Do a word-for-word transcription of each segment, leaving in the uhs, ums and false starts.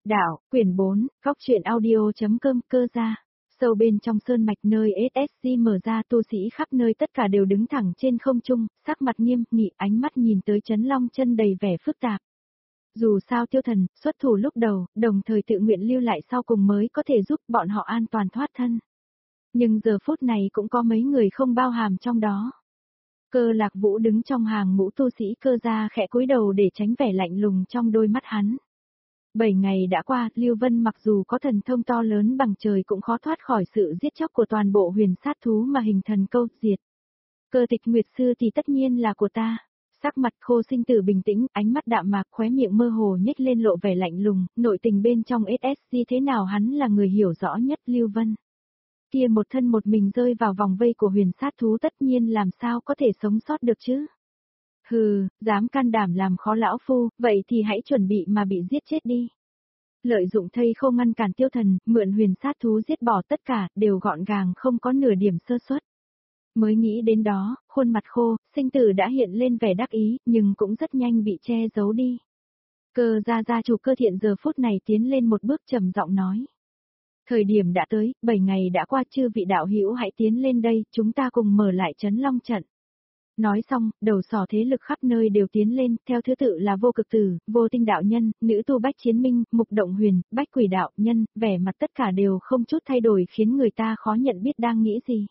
Đạo, quyển bốn, góc truyện audio.com cơ gia. Sâu bên trong sơn mạch nơi ét ét giê mở ra tu sĩ khắp nơi tất cả đều đứng thẳng trên không trung, sắc mặt nghiêm nghị, ánh mắt nhìn tới Trấn Long Chân đầy vẻ phức tạp. Dù sao Tiêu Thần xuất thủ lúc đầu, đồng thời tự nguyện lưu lại sau cùng mới có thể giúp bọn họ an toàn thoát thân. Nhưng giờ phút này cũng có mấy người không bao hàm trong đó. Cơ Lạc Vũ đứng trong hàng ngũ tu sĩ cơ gia khẽ cúi đầu để tránh vẻ lạnh lùng trong đôi mắt hắn. Bảy ngày đã qua, Lưu Vân mặc dù có thần thông to lớn bằng trời cũng khó thoát khỏi sự giết chóc của toàn bộ huyền sát thú mà hình thần câu diệt. Cơ Tịch Nguyệt Sư thì tất nhiên là của ta. Sắc mặt Khô Sinh Tử bình tĩnh, ánh mắt đạm mạc, khóe miệng mơ hồ nhếch lên lộ vẻ lạnh lùng, nội tình bên trong ét ét giê thế nào hắn là người hiểu rõ nhất. Lưu Vân kia một thân một mình rơi vào vòng vây của huyền sát thú tất nhiên làm sao có thể sống sót được chứ. Hừ, dám can đảm làm khó lão phu, vậy thì hãy chuẩn bị mà bị giết chết đi. Lợi dụng thây khô ngăn cản Tiêu Thần, mượn huyền sát thú giết bỏ tất cả, đều gọn gàng không có nửa điểm sơ suất. Mới nghĩ đến đó, khuôn mặt Khô Sinh Tử đã hiện lên vẻ đắc ý, nhưng cũng rất nhanh bị che giấu đi. Cơ gia gia chủ Cơ Thiện giờ phút này tiến lên một bước trầm giọng nói. Thời điểm đã tới, bảy ngày đã qua, chư vị đạo hữu hãy tiến lên đây, chúng ta cùng mở lại Trấn Long trận. Nói xong, đầu sỏ thế lực khắp nơi đều tiến lên, theo thứ tự là Vô Cực Tử, Vô Tinh đạo nhân, nữ tu Bách Chiến Minh, Mục Động Huyền, Bách Quỷ đạo nhân, vẻ mặt tất cả đều không chút thay đổi khiến người ta khó nhận biết đang nghĩ gì.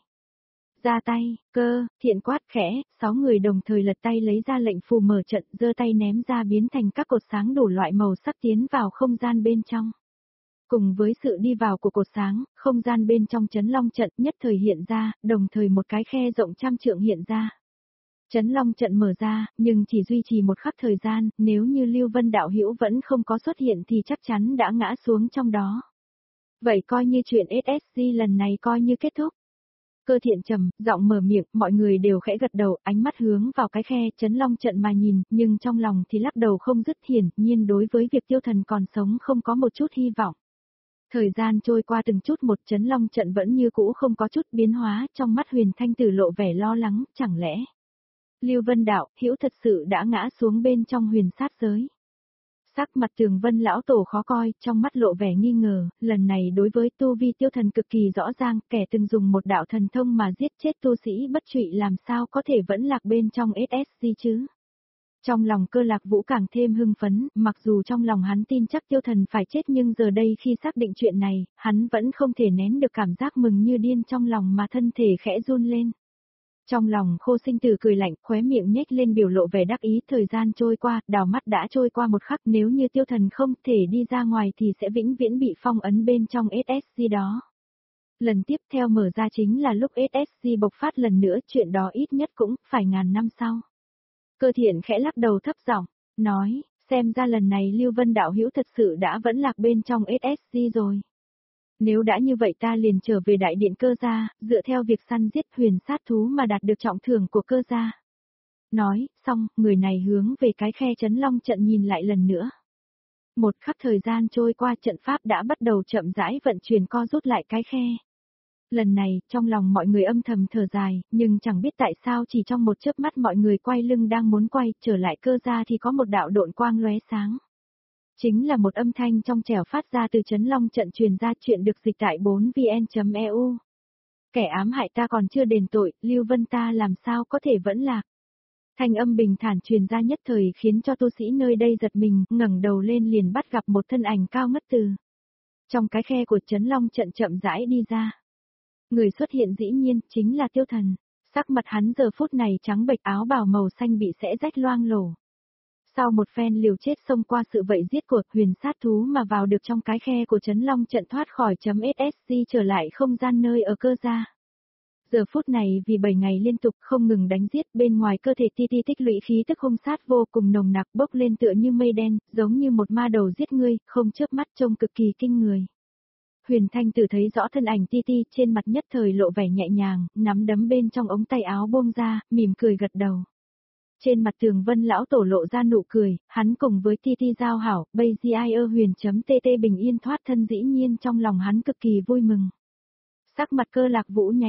Ra tay, Cơ Thiện quát khẽ, sáu người đồng thời lật tay lấy ra lệnh phù mở trận, giơ tay ném ra biến thành các cột sáng đủ loại màu sắc tiến vào không gian bên trong. Cùng với sự đi vào của cột sáng, không gian bên trong Trấn Long trận nhất thời hiện ra, đồng thời một cái khe rộng trăm trượng hiện ra. Trấn Long trận mở ra, nhưng chỉ duy trì một khắc thời gian, nếu như Lưu Vân đạo hữu vẫn không có xuất hiện thì chắc chắn đã ngã xuống trong đó. Vậy coi như chuyện ét ét giê lần này coi như kết thúc. Cơ Thiện trầm giọng mở miệng, mọi người đều khẽ gật đầu, ánh mắt hướng vào cái khe Trấn Long trận mà nhìn, nhưng trong lòng thì lắc đầu không dứt, hiển nhiên đối với việc Tiêu Thần còn sống không có một chút hy vọng. Thời gian trôi qua từng chút một, Trấn Long trận vẫn như cũ không có chút biến hóa, trong mắt Huyền Thanh Tử lộ vẻ lo lắng, chẳng lẽ Lưu Vân đạo hữu thật sự đã ngã xuống bên trong huyền sát giới. Sắc mặt Tường Vân lão tổ khó coi, trong mắt lộ vẻ nghi ngờ, lần này đối với tu vi Tiêu Thần cực kỳ rõ ràng, kẻ từng dùng một đạo thần thông mà giết chết tu sĩ bất trụy làm sao có thể vẫn lạc bên trong ét ét giê chứ. Trong lòng Cơ Lạc Vũ càng thêm hưng phấn, mặc dù trong lòng hắn tin chắc Tiêu Thần phải chết nhưng giờ đây khi xác định chuyện này, hắn vẫn không thể nén được cảm giác mừng như điên trong lòng mà thân thể khẽ run lên. Trong lòng Khô Sinh Tử cười lạnh, khóe miệng nhếch lên biểu lộ vẻ đắc ý, thời gian trôi qua, đảo mắt đã trôi qua một khắc, nếu như Tiêu Thần không thể đi ra ngoài thì sẽ vĩnh viễn bị phong ấn bên trong ét ét giê đó. Lần tiếp theo mở ra chính là lúc ét ét giê bộc phát lần nữa, chuyện đó ít nhất cũng phải ngàn năm sau. Cơ Thiện khẽ lắc đầu thấp giọng, nói, xem ra lần này Lưu Vân đạo hữu thật sự đã vẫn lạc bên trong ét ét giê rồi. Nếu đã như vậy ta liền trở về đại điện Cơ gia, dựa theo việc săn giết huyền sát thú mà đạt được trọng thưởng của Cơ gia. Nói, xong, người này hướng về cái khe Trấn Long trận nhìn lại lần nữa. Một khắc thời gian trôi qua, trận pháp đã bắt đầu chậm rãi vận chuyển co rút lại cái khe. Lần này, trong lòng mọi người âm thầm thở dài, nhưng chẳng biết tại sao chỉ trong một chớp mắt mọi người quay lưng đang muốn quay trở lại Cơ gia thì có một đạo độn quang lóe sáng. Chính là một âm thanh trong trẻo phát ra từ Trấn Long trận truyền ra, chuyện được dịch tại bốn v n chấm e u. Kẻ ám hại ta còn chưa đền tội, Lưu Vân ta làm sao có thể vẫn lạc. Thanh âm bình thản truyền ra nhất thời khiến cho tu sĩ nơi đây giật mình, ngẩng đầu lên liền bắt gặp một thân ảnh cao ngất từ trong cái khe của Trấn Long trận chậm rãi đi ra. Người xuất hiện dĩ nhiên chính là Tiêu Thần, sắc mặt hắn giờ phút này trắng bệch, áo bào màu xanh bị xẽ rách loang lổ. Sau một phen liều chết xông qua sự vậy giết của huyền sát thú mà vào được trong cái khe của Trấn Long trận, thoát khỏi chấm ét ét giê trở lại không gian nơi ở Cơ gia. Giờ phút này vì bảy ngày liên tục không ngừng đánh giết, bên ngoài cơ thể Ti Ti tích lũy khí tức hung sát vô cùng nồng nặc, bốc lên tựa như mây đen, giống như một ma đầu giết ngươi, không chớp mắt trông cực kỳ kinh người. Huyền Thanh Tử thấy rõ thân ảnh Ti Ti, trên mặt nhất thời lộ vẻ nhẹ nhàng, nắm đấm bên trong ống tay áo buông ra, mỉm cười gật đầu. Trên mặt Tường Vân lão tổ lộ ra nụ cười, hắn cùng với Ti Ti giao hảo, bây giờ huyền.tt bình yên thoát thân, dĩ nhiên trong lòng hắn cực kỳ vui mừng. Sắc mặt Cơ Lạc Vũ nháy mắt,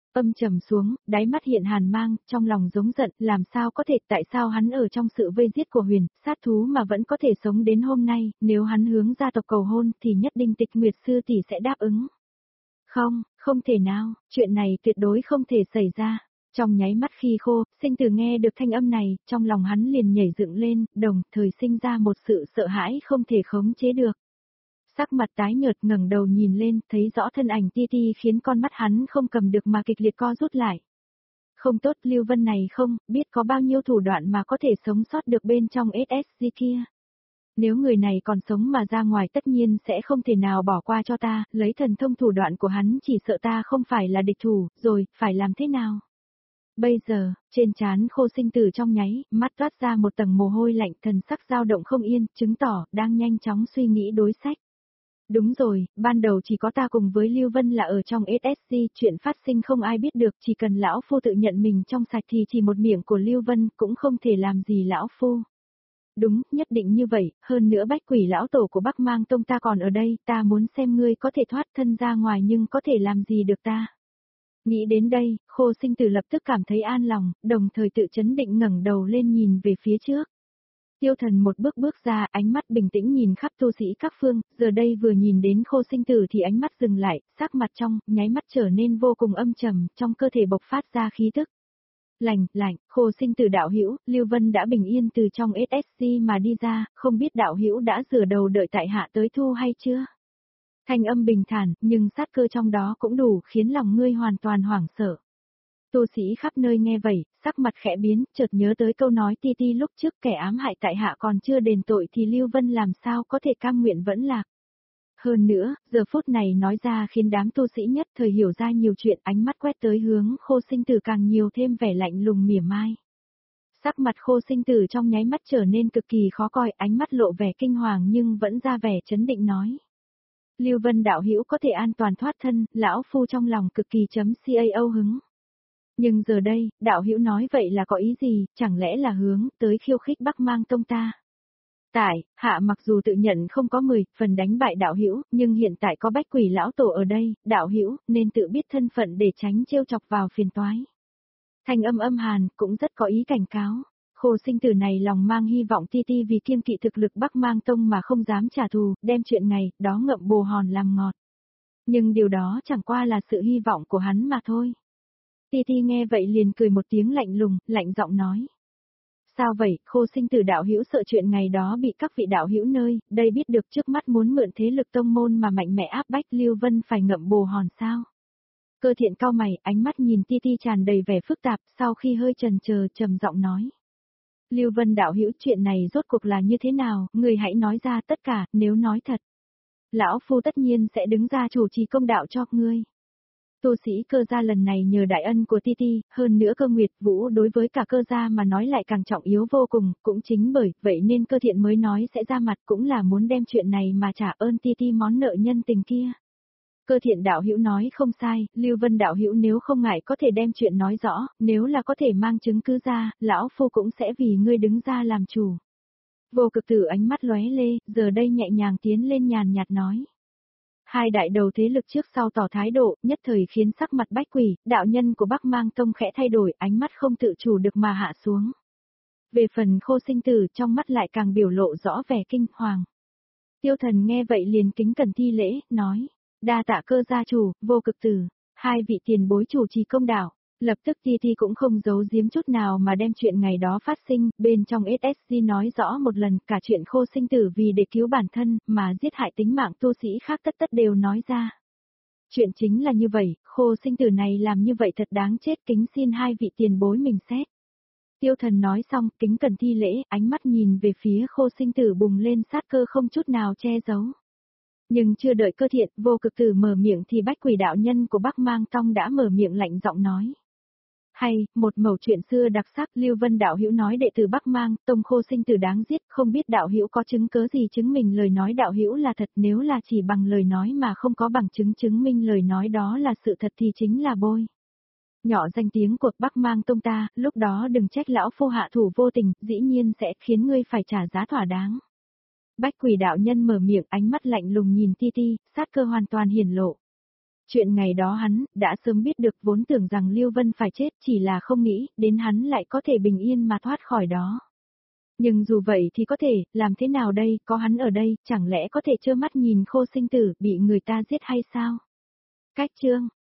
Âm trầm xuống, đáy mắt hiện hàn mang, trong lòng giống giận, làm sao có thể, tại sao hắn ở trong sự vây giết của huyền, sát thú mà vẫn có thể sống đến hôm nay, nếu hắn hướng gia tộc cầu hôn thì nhất định Tịch Nguyệt sư tỷ sẽ đáp ứng. Không, không thể nào, chuyện này tuyệt đối không thể xảy ra. Trong nháy mắt khi khô, sinh tử nghe được thanh âm này, trong lòng hắn liền nhảy dựng lên, đồng thời sinh ra một sự sợ hãi không thể khống chế được. Sắc mặt tái nhợt ngẩng đầu nhìn lên, thấy rõ thân ảnh Ti Ti khiến con mắt hắn không cầm được mà kịch liệt co rút lại. Không tốt, Lưu Vân này không, biết có bao nhiêu thủ đoạn mà có thể sống sót được bên trong ét ét giê kia. Nếu người này còn sống mà ra ngoài tất nhiên sẽ không thể nào bỏ qua cho ta, lấy thần thông thủ đoạn của hắn chỉ sợ ta không phải là địch thủ, rồi, phải làm thế nào? Bây giờ, trên trán khô sinh tử trong nháy, mắt toát ra một tầng mồ hôi lạnh, thần sắc dao động không yên, chứng tỏ, đang nhanh chóng suy nghĩ đối sách. Đúng rồi, ban đầu chỉ có ta cùng với Lưu Vân là ở trong ét ét giê, chuyện phát sinh không ai biết được, chỉ cần lão phu tự nhận mình trong sạch thì chỉ một miệng của Lưu Vân cũng không thể làm gì lão phu. Đúng, nhất định như vậy, hơn nữa bách quỷ lão tổ của Bắc Mang Tông ta còn ở đây, ta muốn xem ngươi có thể thoát thân ra ngoài nhưng có thể làm gì được ta. Nghĩ đến đây, khô sinh tử lập tức cảm thấy an lòng, đồng thời tự chấn định ngẩng đầu lên nhìn về phía trước. Tiêu Thần một bước bước ra, ánh mắt bình tĩnh nhìn khắp tu sĩ các phương, giờ đây vừa nhìn đến khô sinh tử thì ánh mắt dừng lại, sắc mặt trong, nháy mắt trở nên vô cùng âm trầm, trong cơ thể bộc phát ra khí tức. Lạnh, lạnh, khô sinh tử đạo hữu, Lưu Vân đã bình yên từ trong ét ét giê mà đi ra, không biết đạo hữu đã rửa đầu đợi tại hạ tới thu hay chưa? Thanh âm bình thản, nhưng sát cơ trong đó cũng đủ khiến lòng ngươi hoàn toàn hoảng sợ. Tu sĩ khắp nơi nghe vậy, sắc mặt khẽ biến, chợt nhớ tới câu nói Ti Ti lúc trước kẻ ám hại tại hạ còn chưa đền tội thì Lưu Vân làm sao có thể cam nguyện vẫn lạc. Hơn nữa, giờ phút này nói ra khiến đám tu sĩ nhất thời hiểu ra nhiều chuyện, ánh mắt quét tới hướng khô sinh tử càng nhiều thêm vẻ lạnh lùng mỉa mai. Sắc mặt khô sinh tử trong nháy mắt trở nên cực kỳ khó coi, ánh mắt lộ vẻ kinh hoàng nhưng vẫn ra vẻ chấn định nói. Lưu Vân đạo hữu có thể an toàn thoát thân, lão phu trong lòng cực kỳ chấm cao hứng. Nhưng giờ đây, đạo hữu nói vậy là có ý gì, chẳng lẽ là hướng tới khiêu khích Bắc Mang Tông ta? Tại, hạ mặc dù tự nhận không có mười phần đánh bại đạo hữu, nhưng hiện tại có bách quỷ lão tổ ở đây, đạo hữu nên tự biết thân phận để tránh trêu chọc vào phiền toái. Thanh âm âm hàn cũng rất có ý cảnh cáo. Khô sinh tử này lòng mang hy vọng Ti Ti vì kiêng kỵ thực lực Bắc Mang Tông mà không dám trả thù, đem chuyện ngày đó ngậm bồ hòn làm ngọt. Nhưng điều đó chẳng qua là sự hy vọng của hắn mà thôi. Ti Ti nghe vậy liền cười một tiếng lạnh lùng, lạnh giọng nói. Sao vậy, khô sinh tử đạo hữu sợ chuyện ngày đó bị các vị đạo hữu nơi, đây biết được trước mắt muốn mượn thế lực tông môn mà mạnh mẽ áp bách Lưu Vân phải ngậm bồ hòn sao? Cơ Thiện cau mày, ánh mắt nhìn Ti Ti tràn đầy vẻ phức tạp, sau khi hơi chần chờ trầm giọng nói. Lưu Vân đạo hữu chuyện này rốt cuộc là như thế nào, người hãy nói ra tất cả, nếu nói thật. Lão phu tất nhiên sẽ đứng ra chủ trì công đạo cho ngươi. Tu sĩ Cơ gia lần này nhờ đại ân của Ti Ti, hơn nữa Cơ Nguyệt Vũ đối với cả Cơ gia mà nói lại càng trọng yếu vô cùng, cũng chính bởi vậy nên Cơ Thiện mới nói sẽ ra mặt cũng là muốn đem chuyện này mà trả ơn Ti Ti món nợ nhân tình kia. Cơ Thiện đạo hữu nói không sai, Lưu Vân đạo hữu nếu không ngại có thể đem chuyện nói rõ, nếu là có thể mang chứng cứ ra, lão phu cũng sẽ vì ngươi đứng ra làm chủ. Vô Cực Tử ánh mắt lóe lê, giờ đây nhẹ nhàng tiến lên nhàn nhạt nói. Hai đại đầu thế lực trước sau tỏ thái độ, nhất thời khiến sắc mặt bách quỷ, đạo nhân của Bắc Mang Tông khẽ thay đổi, ánh mắt không tự chủ được mà hạ xuống. Về phần khô sinh tử trong mắt lại càng biểu lộ rõ vẻ kinh hoàng. Tiêu Thần nghe vậy liền kính cẩn thi lễ, nói. Đa tạ Cơ gia chủ, Vô Cực Tử, hai vị tiền bối chủ trì công đạo. Lập tức Ti Ti cũng không giấu giếm chút nào mà đem chuyện ngày đó phát sinh, bên trong ét ét giê nói rõ một lần cả chuyện khô sinh tử vì để cứu bản thân, mà giết hại tính mạng tu sĩ khác tất tất đều nói ra. Chuyện chính là như vậy, khô sinh tử này làm như vậy thật đáng chết, kính xin hai vị tiền bối mình xét. Tiêu Thần nói xong, kính cẩn thi lễ, ánh mắt nhìn về phía khô sinh tử bùng lên sát cơ không chút nào che giấu. Nhưng chưa đợi Cơ Thiện, Vô Cực Tử mở miệng thì bách quỷ đạo nhân của Bắc Mang Tông đã mở miệng lạnh giọng nói. Hay, một mẩu chuyện xưa đặc sắc, Lưu Vân đạo hữu nói đệ tử Bắc Mang Tông khô sinh tử đáng giết, không biết đạo hữu có chứng cớ gì chứng minh lời nói đạo hữu là thật, nếu là chỉ bằng lời nói mà không có bằng chứng chứng minh lời nói đó là sự thật thì chính là bôi. Nhỏ danh tiếng của Bắc Mang Tông ta, lúc đó đừng trách lão phu hạ thủ vô tình, dĩ nhiên sẽ khiến ngươi phải trả giá thỏa đáng. Bách quỷ đạo nhân mở miệng, ánh mắt lạnh lùng nhìn Ti Ti, sát cơ hoàn toàn hiển lộ. Chuyện ngày đó hắn, đã sớm biết được vốn tưởng rằng Lưu Vân phải chết chỉ là không nghĩ đến hắn lại có thể bình yên mà thoát khỏi đó. Nhưng dù vậy thì có thể, làm thế nào đây, có hắn ở đây, chẳng lẽ có thể trơ mắt nhìn Khô Sinh Tử bị người ta giết hay sao? Cách chương